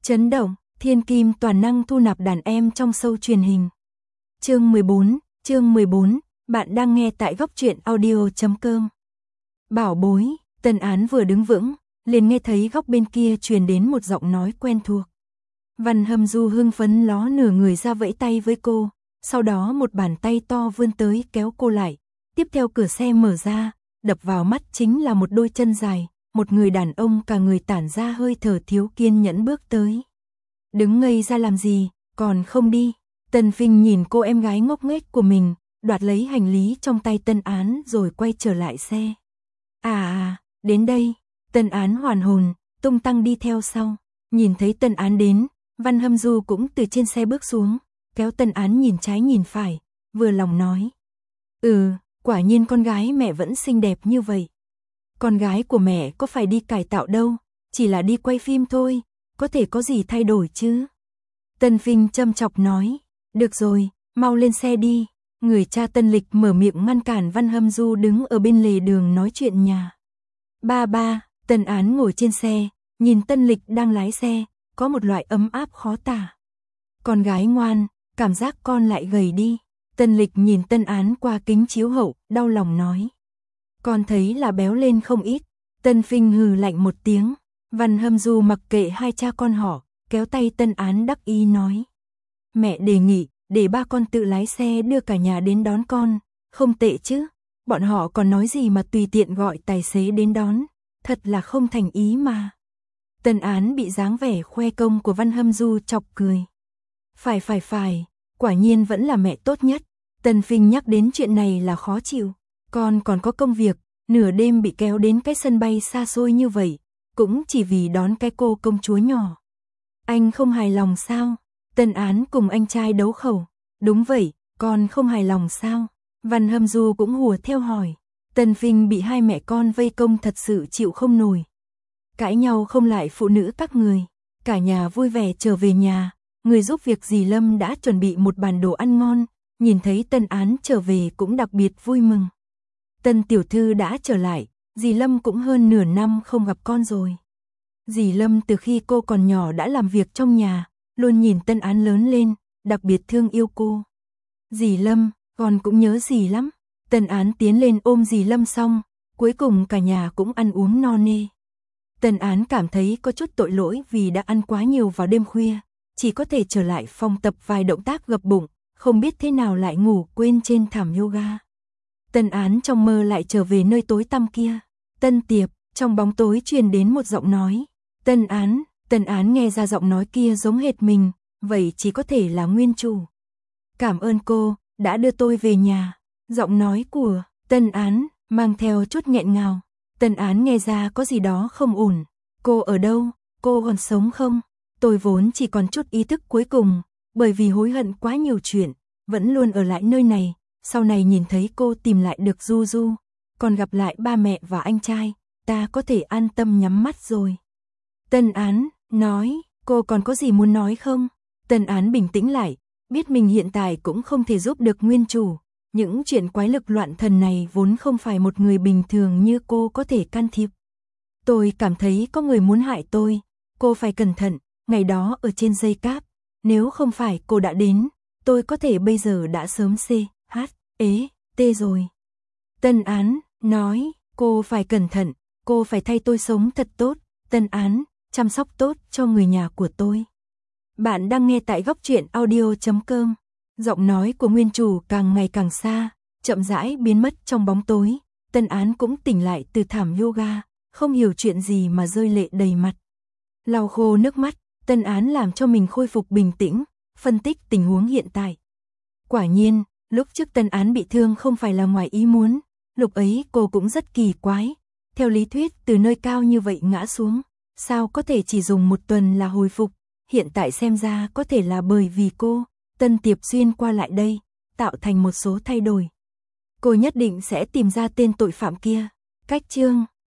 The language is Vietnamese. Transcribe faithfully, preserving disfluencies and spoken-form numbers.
Chấn động, thiên kim toàn năng thu nạp đàn em trong show truyền hình. Chương mười bốn, chương mười bốn, bạn đang nghe tại góc truyện audio chấm com. Bảo bối, Tân Án vừa đứng vững, liền nghe thấy góc bên kia truyền đến một giọng nói quen thuộc. Văn Hâm Du hưng phấn ló nửa người ra vẫy tay với cô, sau đó một bàn tay to vươn tới kéo cô lại. Tiếp theo cửa xe mở ra, đập vào mắt chính là một đôi chân dài, một người đàn ông cả người tản ra hơi thở thiếu kiên nhẫn bước tới. Đứng ngây ra làm gì, còn không đi. Tân Phinh nhìn cô em gái ngốc nghếch của mình, đoạt lấy hành lý trong tay Tân Án rồi quay trở lại xe. À à, đến đây. Tân Án hoàn hồn, tung tăng đi theo sau. Nhìn thấy Tân Án đến, Văn Hâm Du cũng từ trên xe bước xuống, kéo Tân Án nhìn trái nhìn phải, vừa lòng nói. Ừ, quả nhiên con gái mẹ vẫn xinh đẹp như vậy. Con gái của mẹ có phải đi cải tạo đâu, chỉ là đi quay phim thôi, có thể có gì thay đổi chứ. Tân Phinh châm chọc nói, được rồi, mau lên xe đi. Người cha Tân Lịch mở miệng ngăn cản Văn Hâm Du đứng ở bên lề đường nói chuyện nhà. Ba ba, Tân Án ngồi trên xe, nhìn Tân Lịch đang lái xe, có một loại ấm áp khó tả. Con gái ngoan, cảm giác con lại gầy đi. Tân Lịch nhìn Tân Án qua kính chiếu hậu, đau lòng nói. Con thấy là béo lên không ít. Tân Phinh hừ lạnh một tiếng. Văn Hâm Du mặc kệ hai cha con họ, kéo tay Tân Án đắc ý nói. Mẹ đề nghị, để ba con tự lái xe đưa cả nhà đến đón con, không tệ chứ. Bọn họ còn nói gì mà tùy tiện gọi tài xế đến đón, thật là không thành ý mà. Tân Án bị dáng vẻ khoe công của Văn Hâm Du chọc cười. Phải phải phải, quả nhiên vẫn là mẹ tốt nhất. Tân Phinh nhắc đến chuyện này là khó chịu. Con còn có công việc, nửa đêm bị kéo đến cái sân bay xa xôi như vậy, cũng chỉ vì đón cái cô công chúa nhỏ. Anh không hài lòng sao? Tân Án cùng anh trai đấu khẩu. Đúng vậy, con không hài lòng sao? Văn Hâm Du cũng hùa theo hỏi. Tân Phinh bị hai mẹ con vây công thật sự chịu không nổi. Cãi nhau không lại phụ nữ các người. Cả nhà vui vẻ trở về nhà, người giúp việc dì Lâm đã chuẩn bị một bàn đồ ăn ngon, nhìn thấy Tân Án trở về cũng đặc biệt vui mừng. Tân tiểu thư đã trở lại, dì Lâm cũng hơn nửa năm không gặp con rồi. Dì Lâm từ khi cô còn nhỏ đã làm việc trong nhà, luôn nhìn Tân Án lớn lên, đặc biệt thương yêu cô. Dì Lâm, con cũng nhớ dì lắm. Tân Án tiến lên ôm dì Lâm xong, cuối cùng cả nhà cũng ăn uống no nê. Tân Án cảm thấy có chút tội lỗi vì đã ăn quá nhiều vào đêm khuya, chỉ có thể trở lại phòng tập vài động tác gập bụng, không biết thế nào lại ngủ quên trên thảm yoga. Tân Án trong mơ lại trở về nơi tối tăm kia. Tân Tiệp, trong bóng tối truyền đến một giọng nói. Tân Án, Tân Án nghe ra giọng nói kia giống hệt mình, vậy chỉ có thể là nguyên chủ. Cảm ơn cô, đã đưa tôi về nhà. Giọng nói của Tân Án mang theo chút nghẹn ngào. Tân Án nghe ra có gì đó không ổn. Cô ở đâu? Cô còn sống không? Tôi vốn chỉ còn chút ý thức cuối cùng, bởi vì hối hận quá nhiều chuyện, vẫn luôn ở lại nơi này. Sau này nhìn thấy cô tìm lại được Du Du, còn gặp lại ba mẹ và anh trai, ta có thể an tâm nhắm mắt rồi. Tân Án nói, cô còn có gì muốn nói không? Tân Án bình tĩnh lại, biết mình hiện tại cũng không thể giúp được nguyên chủ. Những chuyện quái lực loạn thần này vốn không phải một người bình thường như cô có thể can thiệp. Tôi cảm thấy có người muốn hại tôi, cô phải cẩn thận, ngày đó ở trên dây cáp, nếu không phải cô đã đến, tôi có thể bây giờ đã sớm C, H, ế, T rồi. Tân Án nói, cô phải cẩn thận, cô phải thay tôi sống thật tốt, Tân Án, chăm sóc tốt cho người nhà của tôi. Bạn đang nghe tại góc truyện audio chấm com. Giọng nói của nguyên chủ càng ngày càng xa, chậm rãi biến mất trong bóng tối. Tân Án cũng tỉnh lại từ thảm yoga, không hiểu chuyện gì mà rơi lệ đầy mặt. Lau khô nước mắt, Tân Án làm cho mình khôi phục bình tĩnh, phân tích tình huống hiện tại. Quả nhiên, lúc trước Tân Án bị thương không phải là ngoài ý muốn, lúc ấy cô cũng rất kỳ quái. Theo lý thuyết từ nơi cao như vậy ngã xuống, sao có thể chỉ dùng một tuần là hồi phục, hiện tại xem ra có thể là bởi vì cô, Tân Tiệp xuyên qua lại đây, tạo thành một số thay đổi. Cô nhất định sẽ tìm ra tên tội phạm kia. Cách chương